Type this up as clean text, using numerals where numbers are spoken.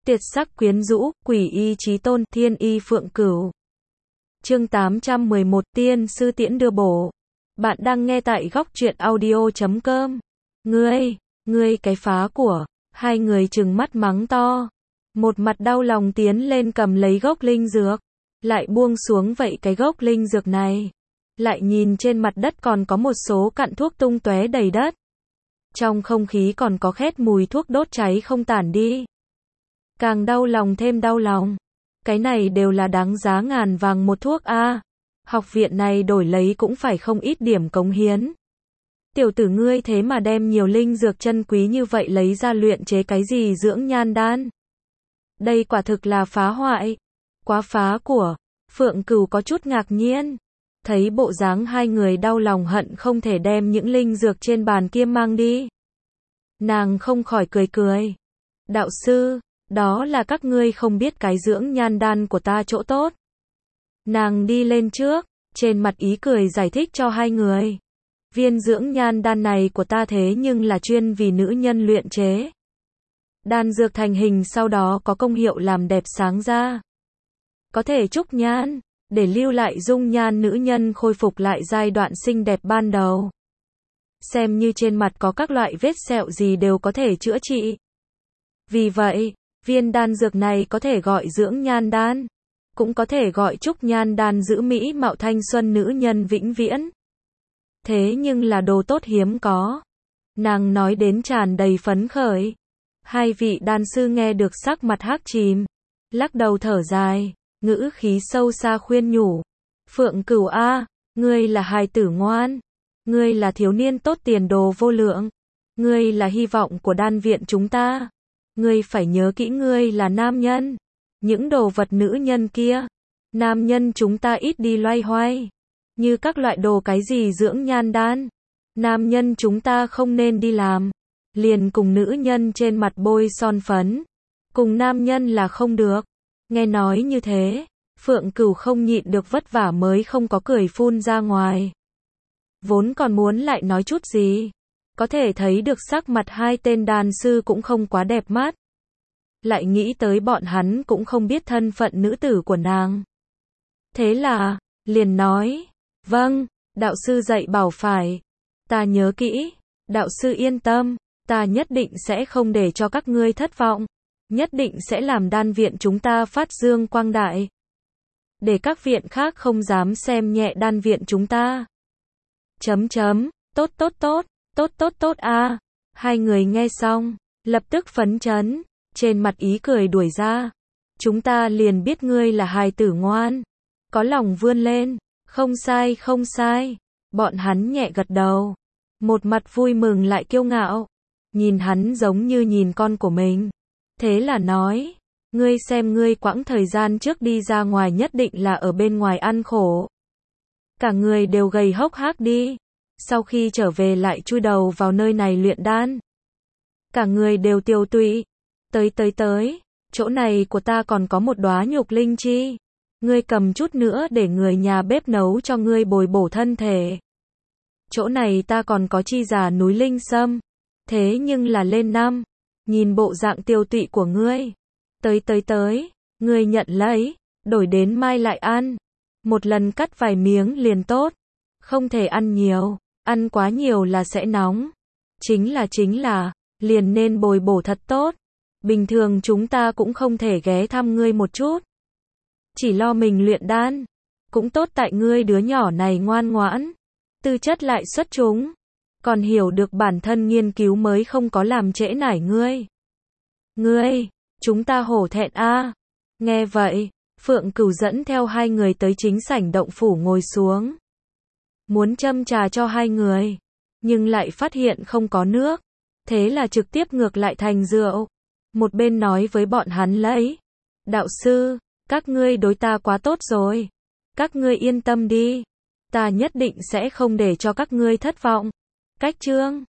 Tuyệt sắc quyến rũ, quỷ y chí tôn, thiên y phượng cửu. Chương 811, tiên sư tiễn đưa bổ. Bạn đang nghe tại góc truyện audio.com. Ngươi cái phá của. Hai người trừng mắt mắng to. Một mặt đau lòng tiến lên cầm lấy gốc linh dược. Lại buông xuống vậy cái gốc linh dược này. Lại nhìn trên mặt đất còn có một số cặn thuốc tung tóe đầy đất. Trong không khí còn có khét mùi thuốc đốt cháy không tản đi. Càng đau lòng thêm đau lòng. Cái này đều là đáng giá ngàn vàng một thuốc a. Học viện này đổi lấy cũng phải không ít điểm cống hiến. Tiểu tử ngươi thế mà đem nhiều linh dược chân quý như vậy lấy ra luyện chế cái gì dưỡng nhan đan. Đây quả thực là phá hoại. Quá phá của. Phượng Cửu có chút ngạc nhiên. Thấy bộ dáng hai người đau lòng hận không thể đem những linh dược trên bàn kia mang đi. Nàng không khỏi cười cười. Đạo sư, đó là các ngươi không biết cái dưỡng nhan đan của ta chỗ tốt. Nàng đi lên trước, trên mặt ý cười giải thích cho hai người. Viên dưỡng nhan đan này của ta thế nhưng là chuyên vì nữ nhân luyện chế. Đan dược thành hình sau đó có công hiệu làm đẹp sáng da. Có thể trúc nhan, để lưu lại dung nhan nữ nhân khôi phục lại giai đoạn xinh đẹp ban đầu. Xem như trên mặt có các loại vết sẹo gì đều có thể chữa trị. Vì vậy, viên đan dược này có thể gọi dưỡng nhan đan, cũng có thể gọi trúc nhan đan giữ mỹ mạo thanh xuân nữ nhân vĩnh viễn. Thế nhưng là đồ tốt hiếm có. Nàng nói đến tràn đầy phấn khởi. Hai vị đan sư nghe được sắc mặt hắc chìm, lắc đầu thở dài, ngữ khí sâu xa khuyên nhủ. Phượng Cửu a, ngươi là hài tử ngoan, ngươi là thiếu niên tốt tiền đồ vô lượng, ngươi là hy vọng của đan viện chúng ta. Ngươi phải nhớ kỹ ngươi là nam nhân. Những đồ vật nữ nhân kia, nam nhân chúng ta ít đi loay hoay. Như các loại đồ cái gì dưỡng nhan đan, nam nhân chúng ta không nên đi làm. Liền cùng nữ nhân trên mặt bôi son phấn, cùng nam nhân là không được. Nghe nói như thế, Phượng Cửu không nhịn được vất vả mới không có cười phun ra ngoài. Vốn còn muốn lại nói chút gì. Có thể thấy được sắc mặt hai tên đan sư cũng không quá đẹp mắt. Lại nghĩ tới bọn hắn cũng không biết thân phận nữ tử của nàng. Thế là, liền nói, vâng, đạo sư dạy bảo phải. Ta nhớ kỹ, đạo sư yên tâm, ta nhất định sẽ không để cho các ngươi thất vọng. Nhất định sẽ làm đan viện chúng ta phát dương quang đại. Để các viện khác không dám xem nhẹ đan viện chúng ta. Tốt a. Hai người nghe xong, lập tức phấn chấn, trên mặt ý cười đuổi ra. Chúng ta liền biết ngươi là hài tử ngoan, có lòng vươn lên, không sai. Bọn hắn nhẹ gật đầu, một mặt vui mừng lại kiêu ngạo, nhìn hắn giống như nhìn con của mình. Thế là nói, ngươi xem ngươi quãng thời gian trước đi ra ngoài nhất định là ở bên ngoài ăn khổ. Cả người đều gầy hốc hác đi. Sau khi trở về lại chui đầu vào nơi này luyện đan. Cả người đều tiêu tụy. Tới, chỗ này của ta còn có một đóa nhục linh chi. Ngươi cầm chút nữa để người nhà bếp nấu cho ngươi bồi bổ thân thể. Chỗ này ta còn có chi già núi linh sâm. Thế nhưng là lên năm. Nhìn bộ dạng tiêu tụy của ngươi. Tới, ngươi nhận lấy, đổi đến mai lại ăn. Một lần cắt vài miếng liền tốt. Không thể ăn nhiều. Ăn quá nhiều là sẽ nóng. Chính là, liền nên bồi bổ thật tốt. Bình thường chúng ta cũng không thể ghé thăm ngươi một chút. Chỉ lo mình luyện đan. Cũng tốt tại ngươi đứa nhỏ này ngoan ngoãn. Tư chất lại xuất chúng. Còn hiểu được bản thân nghiên cứu mới không có làm trễ nải ngươi. Chúng ta hổ thẹn a. Nghe vậy, Phượng Cửu dẫn theo hai người tới chính sảnh động phủ ngồi xuống. Muốn châm trà cho hai người, nhưng lại phát hiện không có nước. Thế là trực tiếp ngược lại thành rượu. Một bên nói với bọn hắn lấy. Đạo sư, các ngươi đối ta quá tốt rồi. Các ngươi yên tâm đi. Ta nhất định sẽ không để cho các ngươi thất vọng. Cách chương